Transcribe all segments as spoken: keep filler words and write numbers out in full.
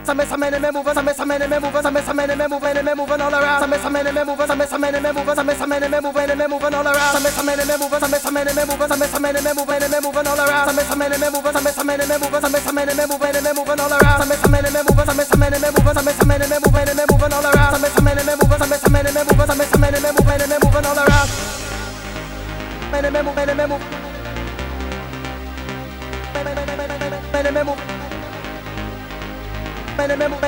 Some some men me moving, some some men me moving, some some men me moving, me moving all around. Some some men me moving, some some men me moving, some some men me moving, me moving all around. Some some men me moving, some some men me moving, some some men me moving, me moving all around. Some some men me moving, some some men me moving, some some men me moving, me moving all around. Some some men me moving, some some men me moving, some some men me moving, me moving all around. Some some men me moving, some some men me moving, some some men me moving, me moving all around. Men me move, men me move. Men me move. Men me move, men me move.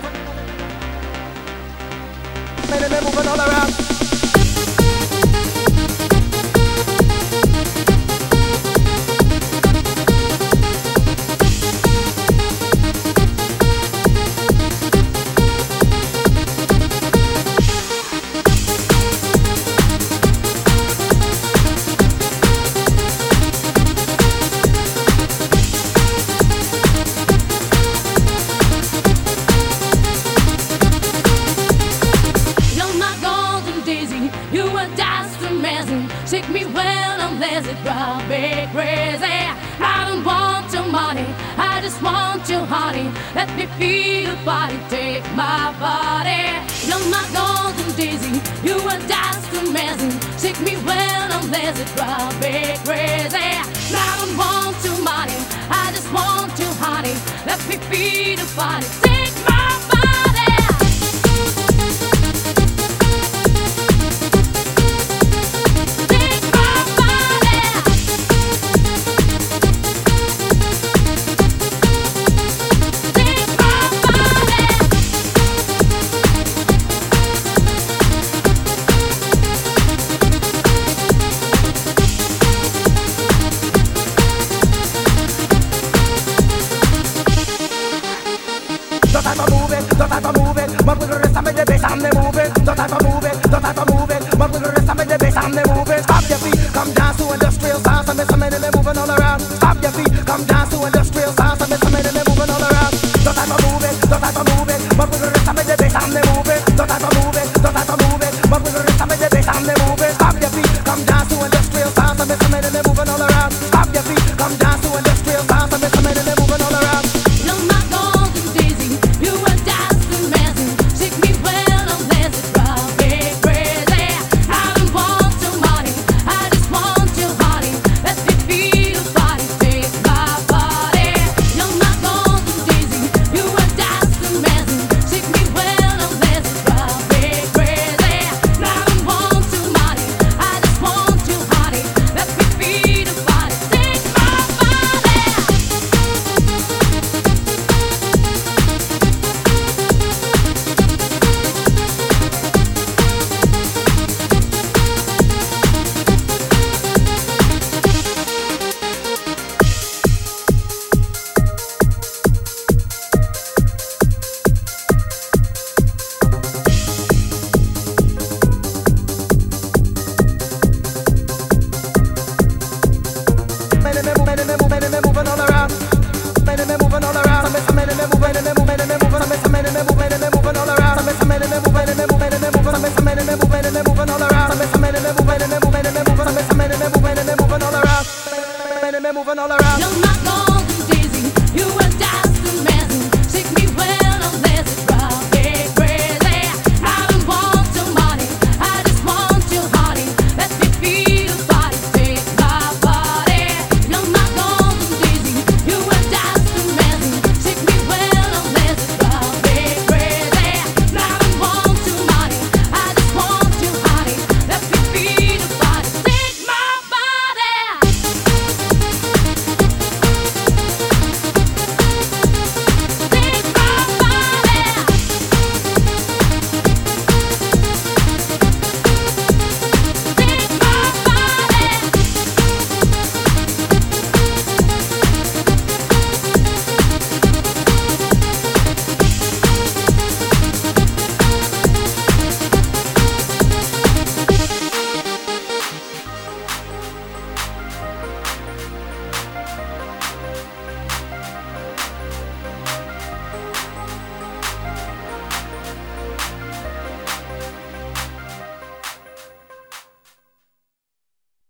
Men me moving all around. Shake me when I'm lazy, drive me crazy. I don't want your money, I just want you, honey. Let me feel your body, take my body. You're my golden daisy, you are just amazing. Shake me when I'm lazy, drive me crazy. I don't want your money, I just want you, honey. Let me feel your body, take my body. Don't have to move it, don't have to move it. But with the rest of me, the bass, I'm the move it. Don't have to move it, don't have to move it. But with the rest of me, the bass, I'm the move it. Stop your feet, come down.